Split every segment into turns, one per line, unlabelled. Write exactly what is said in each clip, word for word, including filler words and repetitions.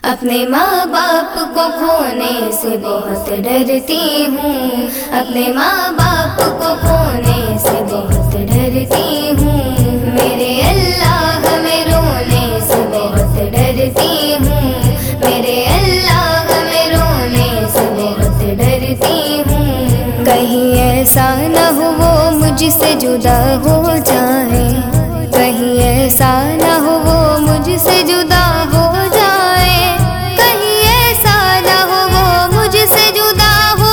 اپنے ماں باپ کو کھونے سے بہت ڈرتی ہوں، اپنے ماں باپ کو کھونے سے بہت ڈرتی ہوں، میرے اللہ میں رونے سے بہت ڈرتی ہوں، میرے اللہ میں رونے سے بہت ڈرتی ہوں، کہیں ایسا نہ ہو وہ مجھ سے جدا ہو جائے، کہیں ایسا نہ ہو وہ مجھ سے جدا ہو جائے، کہیں ایسا نہ ہو وہ مجھ سے جدا ہو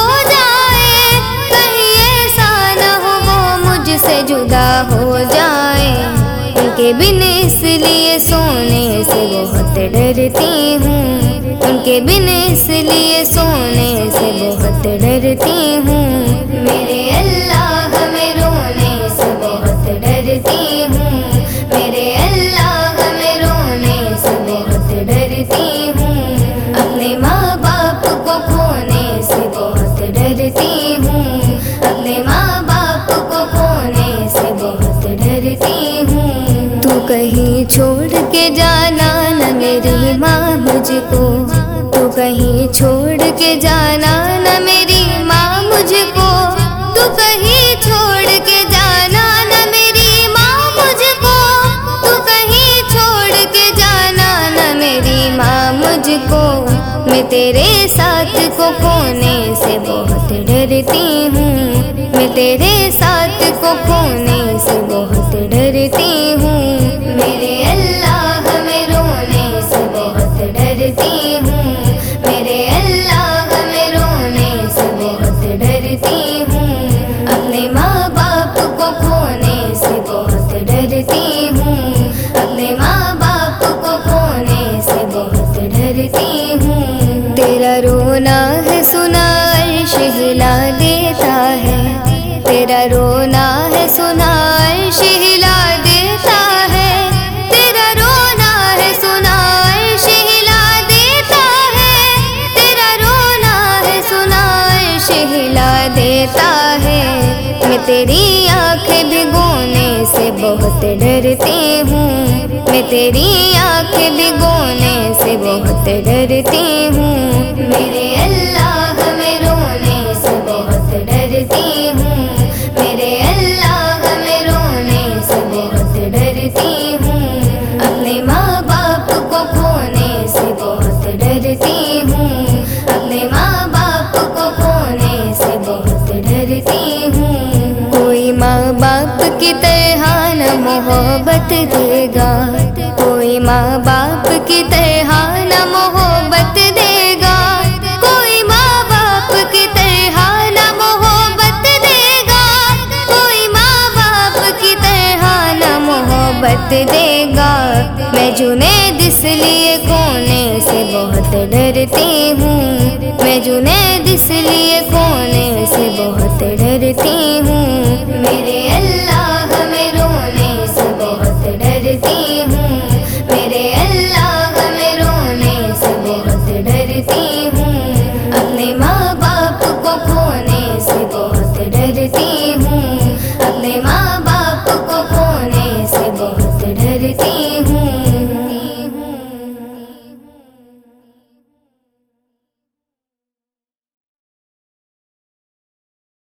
جائے، کہیں ایسا نہ ہو وہ مجھ سے جدا ہو جائے، ان کے بن اس لیے سونے سے بہت ڈرتی ہوں، ان کے بن اس لیے سونے سے بہت ڈرتی ہوں، میرے اللہ میں رونے سے بہت ڈرتی ہوں، میرے اللہ میں رونے سے بہت ڈرتی ہوں، اپنے ماں باپ کو کھونے سے بہت ڈرتی ہوں، اپنے ماں باپ کو کھونے سے بہت ڈرتی ہوں، تو کہیں چھوڑ کے جانا نہ میری ماں مجھ کو، تو کہیں چھوڑ کے جانا نہ میری ماں مجھ کو، تو کہیں چھوڑ کے جانا نہ میری ماں مجھ کو، تو کہیں چھوڑ کے جانا نہ میری ماں مجھ کو، میں تیرے ساتھ کو کھونے سے بہت ڈرتی ہوں، میں تیرے ساتھ کو کھونے سے بہت ڈرتی ہوں، میرے اللہ میں رونے سے بہت ڈرتی ہوں، میرے اللہ میں رونے سے بہت ڈرتی ہوں، اپنے ماں باپ کو کھونے سے بہت ڈرتی ہوں، اپنے ماں باپ کو کھونے سے بہت ڈرتی ہوں، تیرا رونا ہے سنا عرش ہلا دیتا ہے، تیرا رونا ہے سنا عرش ہلا دیتا ہے، تیرا رونا ہے سنا عرش ہلا دیتا ہے، تیرا رونا ہے سنا عرش ہلا دیتا ہے، میں تیری آنکھیں بھگونے سے بہت ڈرتی ہوں، میں تیری آنکھیں بھگونے سے بہت ڈرتی ہوں، میرے اللہ میں رونے سے بہت ڈرتی ہوں، میرے اللہ میں رونے سے بہت ڈرتی ہوں، اپنے ماں باپ کو کھونے سے بہت ڈرتی ہوں، اپنے ماں باپ کو کھونے سے بہت ڈرتی ہوں، کوئی ماں باپ کی طرح نہ محبت دے گا، کوئی ماں باپ کی طرح نہ محبت دے گا، کوئی ماں باپ کی طرح نہ محبت دے گا، کوئی ماں باپ کی طرح نہ محبت دے گا، میں جنید اس لیے کھونے سے بہت ڈرتی ہوں، میں جنید اس لیے کھونے سے بہت ڈرتی ہوں، میرے اللہ میں رونے سے بہت ڈرتی ہوں، میرے اللہ میں رونے سے بہت ڈرتی ہوں، اپنے ماں باپ کو کھونے سے بہت ڈرتی ہوں، اپنے ماں